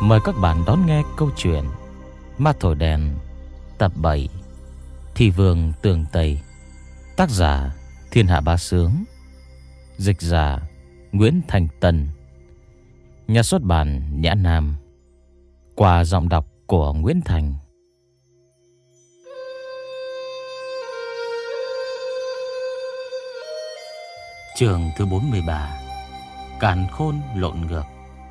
Mời các bạn đón nghe câu chuyện Ma Thổi Đèn tập 7, Thị Vương Tường Tây. Tác giả Thiên Hạ Bá Sướng, dịch giả Nguyễn Thành Tân, nhà xuất bản Nhã Nam, qua giọng đọc của Nguyễn Thành. Chương thứ 43: Càn khôn lộn ngược.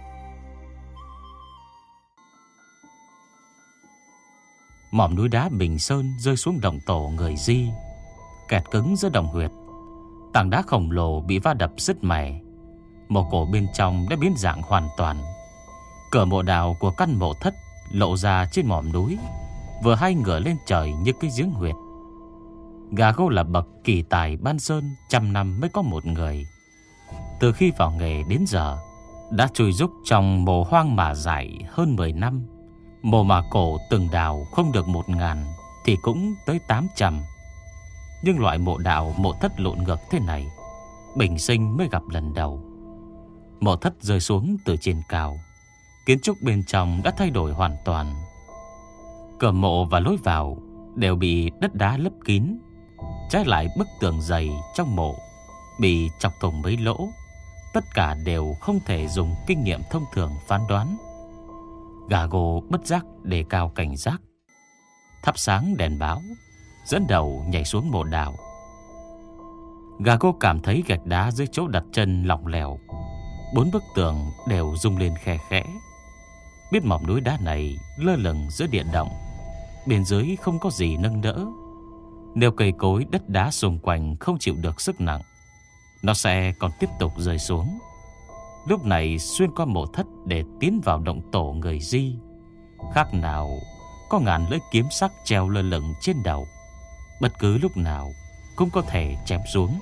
Mỏm núi đá Bình Sơn rơi xuống động tổ người Di, kẹt cứng giữa đồng huyệt. Tảng đá khổng lồ bị va đập sứt mẻ. Mộ cổ bên trong đã biến dạng hoàn toàn. Cửa mộ đào của căn mộ thất lộ ra trên mỏm núi, vừa hay ngửa lên trời như cái giếng huyệt. Gà Gô là bậc kỳ tài ban sơn, 100 năm mới có một người. Từ khi vào nghề đến giờ, đã chui rúc trong mộ hoang mà dại hơn 10 năm. Mộ mà cổ từng đào không được 1.000 thì cũng tới 800. Nhưng loại mộ đạo mộ thất lộn ngược thế này, bình sinh mới gặp lần đầu. Mộ thất rơi xuống từ trên cao, kiến trúc bên trong đã thay đổi hoàn toàn. Cửa mộ và lối vào đều bị đất đá lấp kín. Trái lại bức tường dày trong mộ bị chọc thủng mấy lỗ. Tất cả đều không thể dùng kinh nghiệm thông thường phán đoán. Gà Gô bất giác đề cao cảnh giác, thắp sáng đèn báo, dẫn đầu nhảy xuống mộ đào. Gà Gô cảm thấy gạch đá dưới chỗ đặt chân lỏng lẻo, 4 bức tường đều rung lên khe khẽ. Biết mỏm núi đá này lơ lửng giữa địa động, bên dưới không có gì nâng đỡ. Nếu cây cối đất đá xung quanh không chịu được sức nặng, nó sẽ còn tiếp tục rơi xuống. Lúc này xuyên qua mộ thất để tiến vào động tổ người Di, khác nào có ngàn lưỡi kiếm sắc treo lơ lửng trên đầu, bất cứ lúc nào cũng có thể chém xuống.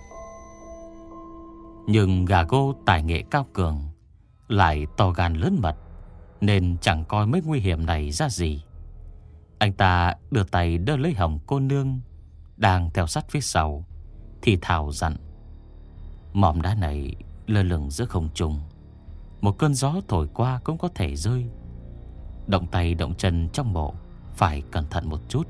Nhưng Gà Gô tài nghệ cao cường, lại to gan lớn mật, nên chẳng coi mấy nguy hiểm này ra gì. Anh ta đưa tay đỡ lấy Hồng cô nương đang theo sát phía sau, thì thào dặn: mỏm đá này lơ lửng giữa không trung, một cơn gió thổi qua cũng có thể rơi. Động tay động chân trong mộ phải cẩn thận một chút.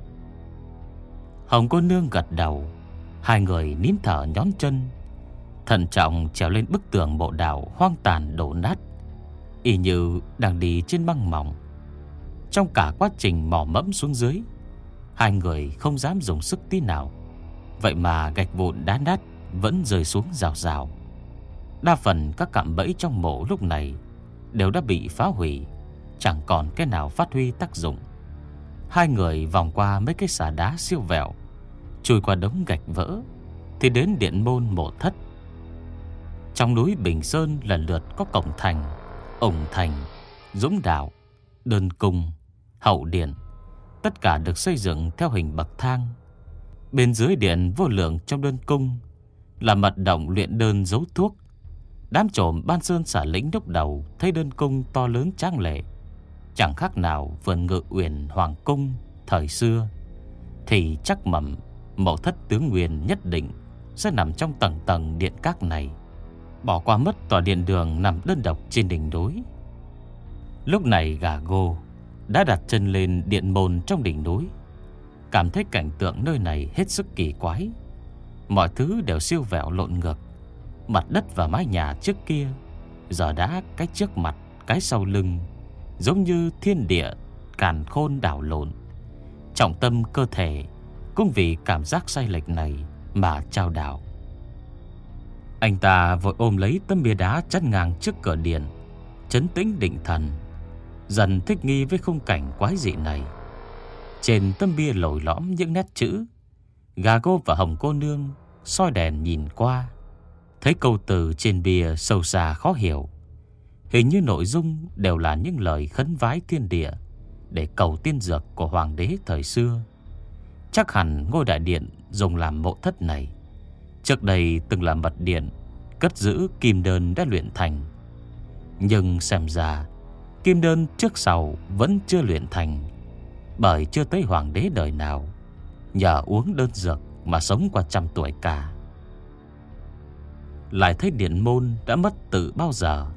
Hồng cô nương gật đầu. Hai người nín thở nhón chân, thận trọng trèo lên bức tường mộ đào hoang tàn đổ nát, y như đang đi trên băng mỏng. Trong cả quá trình mò mẫm xuống dưới, hai người không dám dùng sức tí nào. Vậy mà gạch vụn đá nát vẫn rơi xuống rào rào. Đa phần các cạm bẫy trong mộ lúc này đều đã bị phá hủy, chẳng còn cái nào phát huy tác dụng. Hai người vòng qua mấy cái xà đá siêu vẹo, chui qua đống gạch vỡ, thì đến điện môn mộ thất. Trong núi Bình Sơn lần lượt có cổng thành, ổng thành, dũng đạo, đơn cung, hậu điện. Tất cả được xây dựng theo hình bậc thang. Bên dưới điện vô lượng trong đơn cung là mật động luyện đơn giấu thuốc. Đám trộm ban sơn xả lĩnh lúc đầu thấy đơn cung to lớn tráng lệ, chẳng khác nào vườn Ngự Uyển hoàng cung thời xưa, thì chắc mẩm mộ thất tướng Nguyên nhất định sẽ nằm trong tầng tầng điện các này, bỏ qua mất tòa điện đường nằm đơn độc trên đỉnh núi. Lúc này Gà Gô đã đặt chân lên điện môn trong đỉnh núi, cảm thấy cảnh tượng nơi này hết sức kỳ quái. Mọi thứ đều siêu vẹo lộn ngược. Mặt đất và mái nhà trước kia giờ đã cái trước mặt cái sau lưng, giống như thiên địa càn khôn đảo lộn. Trọng tâm cơ thể cũng vì cảm giác sai lệch này mà chao đảo. Anh ta vội ôm lấy tấm bia đá chắn ngang trước cửa điện, trấn tĩnh định thần, dần thích nghi với khung cảnh quái dị này. Trên tấm bia lồi lõm những nét chữ. Gà Gô và Hồng cô nương soi đèn nhìn qua, thấy câu từ trên bia sâu xa khó hiểu. Hình như nội dung đều là những lời khấn vái thiên địa để cầu tiên dược của hoàng đế thời xưa. Chắc hẳn ngôi đại điện dùng làm mộ thất này trước đây từng là mật điện cất giữ kim đơn đã luyện thành. Nhưng xem ra kim đơn trước sau vẫn chưa luyện thành, bởi chưa tới hoàng đế đời nào nhờ uống đơn dược mà sống qua 100 tuổi cả. Lại thấy điện môn đã mất từ bao giờ.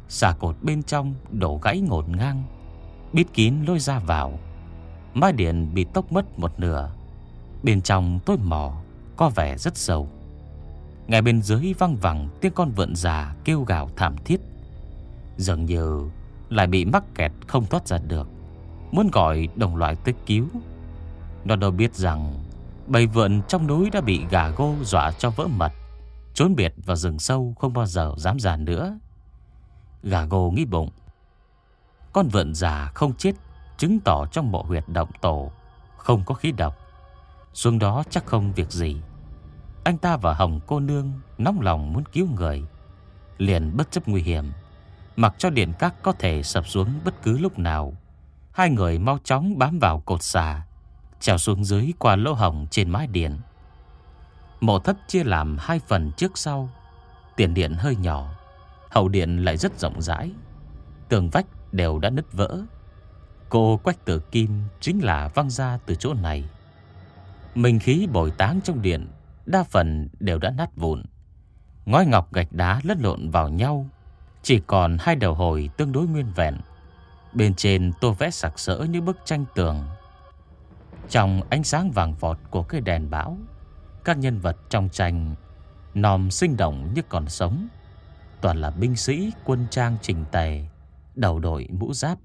xà cột bên trong đổ gãy ngổn ngang, bít kín lối ra vào. Mái điện bị tốc mất một nửa. Bên trong tối mò, có vẻ rất sâu. Ngay bên dưới văng vẳng tiếng con vượn già kêu gào thảm thiết, dường như lại bị mắc kẹt không thoát ra được, muốn gọi đồng loại tới cứu. Nó đâu biết rằng bầy vượn trong núi đã bị gà gô dọa cho vỡ mật, trốn biệt vào rừng sâu không bao giờ dám ra nữa. Gà gô nghĩ bụng, con vượn già không chết chứng tỏ trong mộ huyệt động tổ không có khí độc, xuống đó chắc không việc gì. Anh ta và Hồng cô nương nóng lòng muốn cứu người, liền bất chấp nguy hiểm, mặc cho điện các có thể sập xuống bất cứ lúc nào. Hai người mau chóng bám vào cột xà, trèo xuống dưới qua lỗ hổng trên mái điện. Mộ thất chia làm hai phần trước sau. Tiền điện hơi nhỏ, hậu điện lại rất rộng rãi. Tường vách đều đã nứt vỡ. Cô Quách Tử Kim chính là văng ra từ chỗ này. Minh khí bồi táng trong điện đa phần đều đã nát vụn. Ngói ngọc gạch đá lẫn lộn vào nhau, chỉ còn hai đầu hồi tương đối nguyên vẹn. Bên trên tô vẽ sặc sỡ như bức tranh tường. Trong ánh sáng vàng vọt của cây đèn bão, các nhân vật trong tranh nòm sinh động như còn sống. Toàn là binh sĩ quân trang chỉnh tề, đầu đội mũ giáp.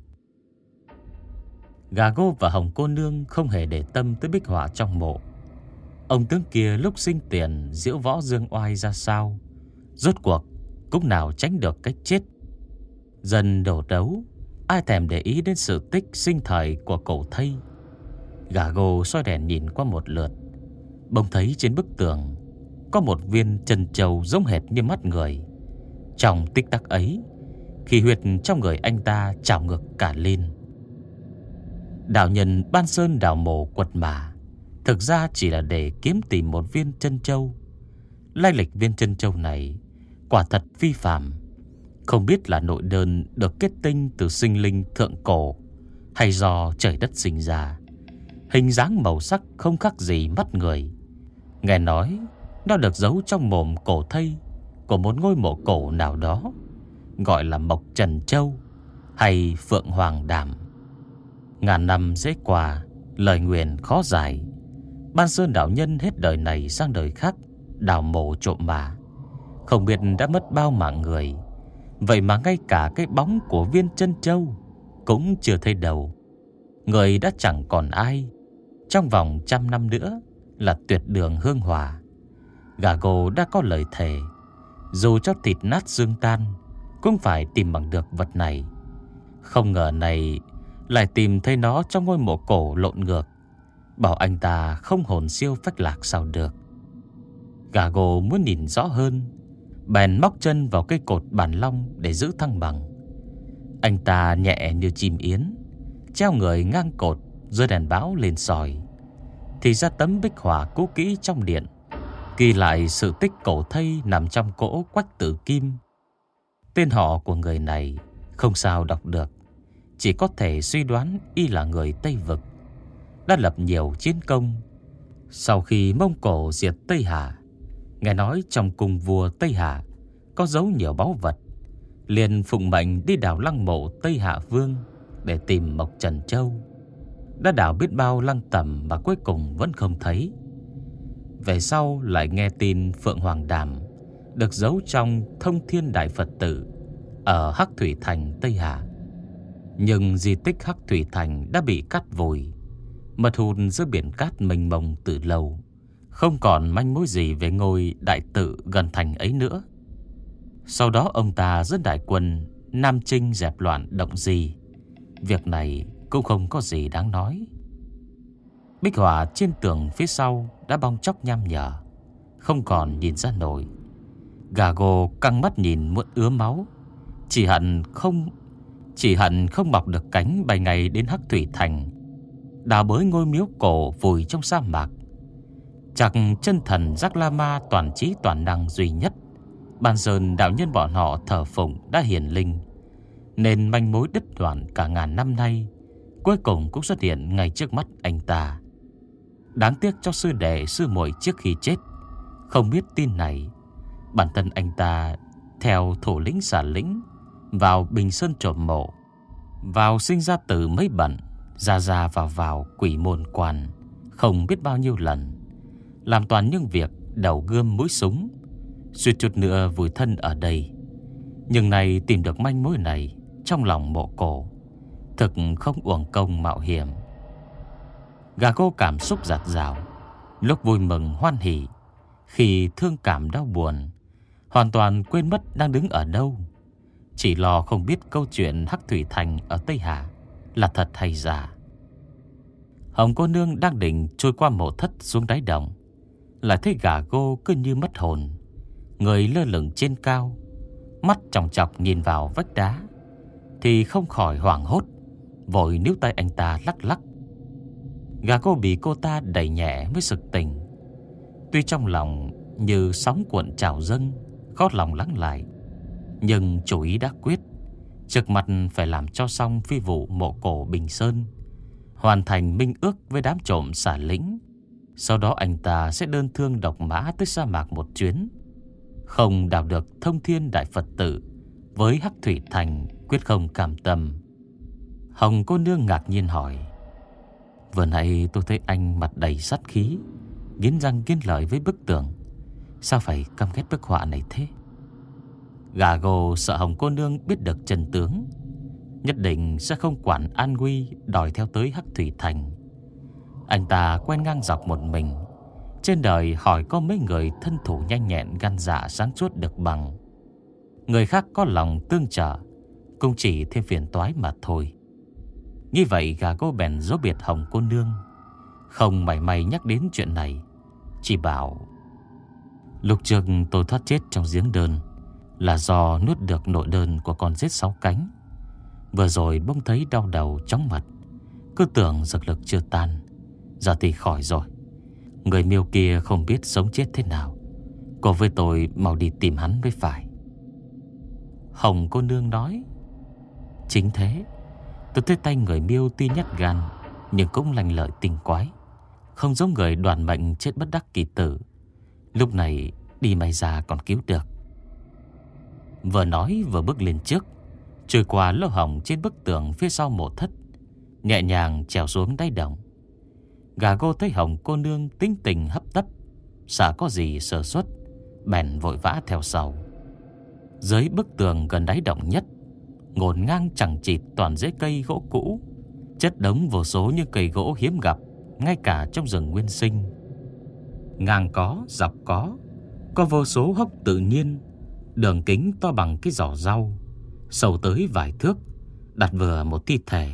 Gà gô và Hồng cô nương không hề để tâm tới bích họa trong mộ. Ông tướng kia lúc sinh tiền diễu võ dương oai ra sao, rốt cuộc cũng nào tránh được cái chết. Dần đổ đấu, ai thèm để ý đến sự tích sinh thời của cổ thây. Gà gô soi đèn nhìn qua một lượt, bỗng thấy trên bức tường có một viên chân châu giống hệt như mắt người. Trong tích tắc ấy, khí huyết trong người anh ta trào ngược cả lên. Đạo nhân ban sơn đào mộ quật mả, thực ra chỉ là để kiếm tìm một viên chân châu. Lai lịch viên chân châu này quả thật phi phàm, không biết là nội đơn được kết tinh từ sinh linh thượng cổ, hay do trời đất sinh ra. Hình dáng màu sắc không khác gì mắt người. Nghe nói nó được giấu trong mồm cổ thây của một ngôi mộ cổ nào đó, gọi là Mộc Trần Châu hay Phượng Hoàng Đàm. Ngàn năm dễ qua, lời nguyền khó giải. Ban sơn đạo nhân hết đời này sang đời khác đào mộ trộm mả, không biết đã mất bao mạng người. Vậy mà ngay cả cái bóng của viên chân châu cũng chưa thấy đâu. Người đã chẳng còn ai. Trong vòng 100 năm nữa là tuyệt đường hương hỏa. Gà gô đã có lời thề, dù cho thịt nát xương tan cũng phải tìm bằng được vật này. Không ngờ này lại tìm thấy nó trong ngôi mộ cổ lộn ngược, bảo anh ta không hồn siêu phách lạc sao được. Gà gô muốn nhìn rõ hơn, bèn móc chân vào cây cột bản long để giữ thăng bằng. Anh ta nhẹ như chim yến, treo người ngang cột, giơ đèn báo lên soi. Thì ra tấm bích họa cũ kỹ trong điện ghi lại sự tích cổ thây nằm trong cỗ Quách Tử Kim. Tên họ của người này không sao đọc được, chỉ có thể suy đoán y là người Tây Vực, đã lập nhiều chiến công. Sau khi Mông Cổ diệt Tây Hà, nghe nói trong cung vua Tây Hà có giấu nhiều báu vật, liền phụng mệnh đi đào lăng mộ Tây Hạ Vương để tìm Mộc Trần Châu. Đã đào biết bao lăng tẩm mà cuối cùng vẫn không thấy. Về sau lại nghe tin Phượng Hoàng Đàm được giấu trong Thông Thiên Đại Phật Tử ở Hắc Thủy Thành Tây Hà. Nhưng di tích Hắc Thủy Thành đã bị cát vùi, mật hụt giữa biển cát mênh mông từ lâu, không còn manh mối gì về ngôi đại tự gần thành ấy nữa. Sau đó ông ta dẫn đại quân Nam Chinh dẹp loạn Động Di. Việc này cũng không có gì đáng nói. Bích họa trên tường phía sau đã bong chóc nham nhở, không còn nhìn ra nổi. Gà gô căng mắt nhìn muốn ứa máu, chỉ hận không mọc được cánh bay ngay đến Hắc Thủy Thành, đào bới ngôi miếu cổ vùi trong sa mạc. Chắc chân thần Giác La Ma toàn trí toàn năng duy nhất Ban sơn đạo nhân bọn họ thờ phụng đã hiển linh, nên manh mối đứt đoạn cả ngàn năm nay cuối cùng cũng xuất hiện ngay trước mắt anh ta. Đáng tiếc cho sư đệ sư muội trước khi chết không biết tin này. Bản thân anh ta theo thủ lĩnh xả lĩnh vào Bình Sơn trộm mộ, vào sinh ra tử mấy bận, ra vào quỷ môn quan không biết bao nhiêu lần, làm toàn những việc đầu gươm mũi súng, suýt chút nữa vùi thân ở đây. Nhưng nay tìm được manh mối này trong lòng mộ cổ, thực không uổng công mạo hiểm. Gà cô cảm xúc dạt dào, lúc vui mừng hoan hỉ, khi thương cảm đau buồn, hoàn toàn quên mất đang đứng ở đâu. Chỉ lo không biết câu chuyện Hắc Thủy Thành ở Tây Hà là thật hay giả. Hồng cô nương đang định trôi qua mộ thất xuống đáy động, lại thấy gà gô cứ như mất hồn, người lơ lửng trên cao, mắt chòng chọc nhìn vào vách đá, thì không khỏi hoảng hốt, vội níu tay anh ta lắc lắc. Gà cô bị cô ta đẩy nhẹ mới sực tỉnh. Tuy trong lòng như sóng cuộn trào dâng, khó lòng lắng lại, nhưng chủ ý đã quyết, trước mặt phải làm cho xong phi vụ mộ cổ Bình Sơn, hoàn thành minh ước với đám trộm xả lĩnh. Sau đó anh ta sẽ đơn thương độc mã tới sa mạc một chuyến, không đào được thông thiên đại Phật tử, với Hắc Thủy Thành quyết không cam tâm. Hồng cô nương ngạc nhiên hỏi: vừa nãy tôi thấy anh mặt đầy sát khí, nghiến răng nghiến lợi với bức tường, sao phải căm ghét bức họa này thế? Gà gồ sợ Hồng cô nương biết được chân tướng, nhất định sẽ không quản an nguy đòi theo tới Hắc Thủy Thành. Anh ta quen ngang dọc một mình, trên đời hỏi có mấy người thân thủ nhanh nhẹn gan dạ sáng suốt được bằng. Người khác có lòng tương trợ cũng chỉ thêm phiền toái mà thôi. Như vậy gà cô bèn dỗ biệt Hồng cô nương, không mảy may nhắc đến chuyện này, chỉ bảo: lúc trước tôi thoát chết trong giếng đơn là do nuốt được nội đơn của con rết 6 cánh. Vừa rồi bỗng thấy đau đầu chóng mặt, cứ tưởng dược lực chưa tan, giờ thì khỏi rồi. Người miêu kia không biết sống chết thế nào, cô với tôi mau đi tìm hắn mới phải. Hồng cô nương nói: chính thế, tôi thấy tay người miêu tuy nhát gan, nhưng cũng lanh lợi tinh quái, không giống người đoàn mệnh chết bất đắc kỳ tử. Lúc này đi may ra còn cứu được. Vừa nói vừa bước lên trước, trôi qua lỗ hổng trên bức tường phía sau mộ thất, nhẹ nhàng trèo xuống đáy động. Gà gô thấy Hồng cô nương tính tình hấp tấp, sợ có gì sơ suất, bèn vội vã theo sau. Dưới bức tường gần đáy động nhất, ngổn ngang chẳng chịt toàn rễ cây gỗ cũ, chất đống vô số những cây gỗ hiếm gặp ngay cả trong rừng nguyên sinh. Ngang có, dọc có vô số hốc tự nhiên, đường kính to bằng cái giỏ rau, sâu tới vài thước, đặt vừa một thi thể.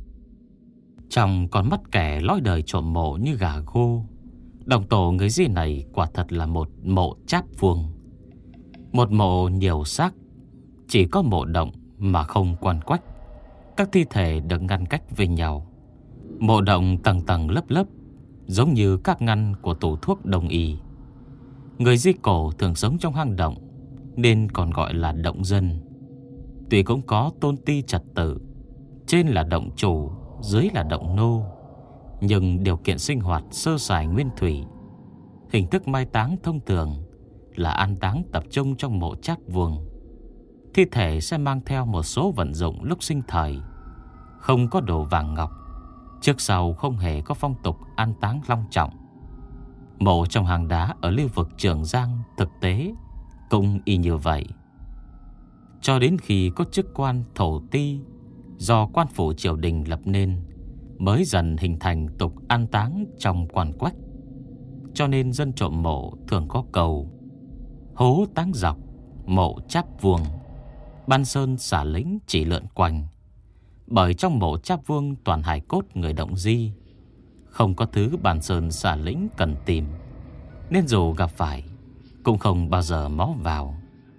Trong con mắt kẻ lói đời trộm mộ như gà gô, đồng tổ người Di này quả thật là một mộ cháp vuông. Một mộ nhiều xác, chỉ có mộ động mà không quan quách. Các thi thể được ngăn cách với nhau. Mộ động tầng tầng lớp lớp, giống như các ngăn của tủ thuốc đông y. Người Di cổ thường sống trong hang động, nên còn gọi là động dân. Tuy cũng có tôn ti trật tự, trên là động chủ, dưới là động nô, nhưng điều kiện sinh hoạt sơ sài nguyên thủy. Hình thức mai táng thông thường là an táng tập trung trong mộ cháp vuông. Thi thể sẽ mang theo một số vận dụng lúc sinh thời, không có đồ vàng ngọc, trước sau không hề có phong tục an táng long trọng. Mộ trong hang đá ở lưu vực Trường Giang thực tế cũng y như vậy. Cho đến khi có chức quan thổ ti do quan phủ triều đình lập nên, mới dần hình thành tục an táng trong quan quách. Cho nên dân trộm mộ thường có cầu: hố táng dọc, mộ cháp vuông, ban sơn xả lĩnh chỉ lượn quanh. Bởi trong mộ cháp vuông toàn hài cốt người động Di, không có thứ ban sơn xả lĩnh cần tìm, nên dù gặp phải cũng không bao giờ mó vào.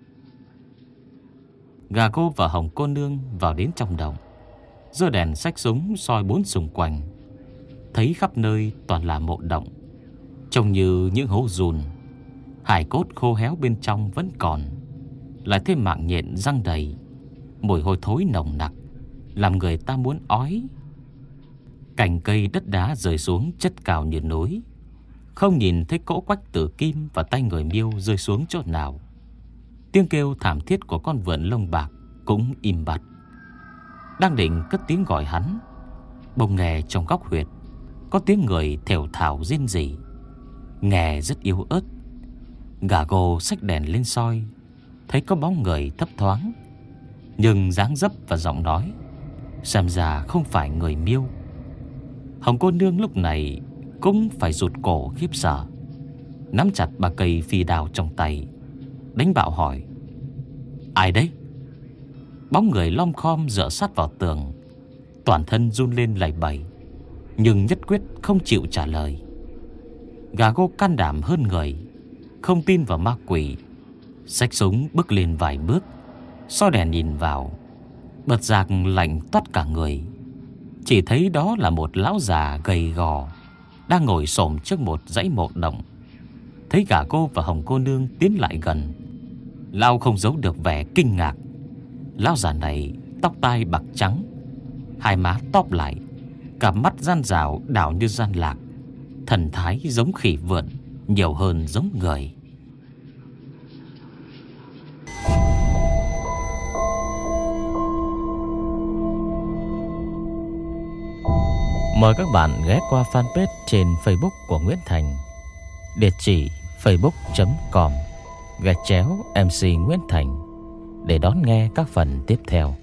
Gà cô và Hồng cô nương vào đến trong động, giơ đèn xách súng soi bốn xung quanh. Thấy khắp nơi toàn là mộ động, trông như những hố dùn. Hài cốt khô héo bên trong vẫn còn, lại thêm mạng nhện răng đầy, mùi hôi thối nồng nặc, làm người ta muốn ói. Cành cây đất đá rơi xuống chất cao như núi, không nhìn thấy cỗ quách tử kim và tay người miêu rơi xuống chỗ nào. Tiếng kêu thảm thiết của con vượn lông bạc cũng im bặt. Đang định cất tiếng gọi hắn, bỗng nghe trong góc huyệt có tiếng người thều thào rên rỉ, nghe rất yếu ớt. Gà gô xách đèn lên soi, thấy có bóng người thấp thoáng, nhưng dáng dấp và giọng nói xem ra không phải người Miêu. Hồng cô nương lúc này cũng phải rụt cổ khiếp sợ, nắm chặt ba cây phi đao trong tay, đánh bạo hỏi: "Ai đấy?" Bóng người lom khom dựa sát vào tường, toàn thân run lên lẩy bẩy, nhưng nhất quyết không chịu trả lời. Gà gô can đảm hơn người, không tin vào ma quỷ, xách súng bước lên vài bước, soi đèn nhìn vào, bật giác lạnh toát cả người. Chỉ thấy đó là một lão già gầy gò đang ngồi xổm trước một dãy mộ động. Thấy gà cô và Hồng cô nương tiến lại gần, lão không giấu được vẻ kinh ngạc. Lão già này tóc tai bạc trắng, hai má tóp lại, cặp mắt gian rào đảo như gian lạc, thần thái giống khỉ vượn nhiều hơn giống người. Mời các bạn ghé qua fanpage trên Facebook của Nguyễn Thành, địa chỉ facebook.com/MC Nguyễn Thành để đón nghe các phần tiếp theo.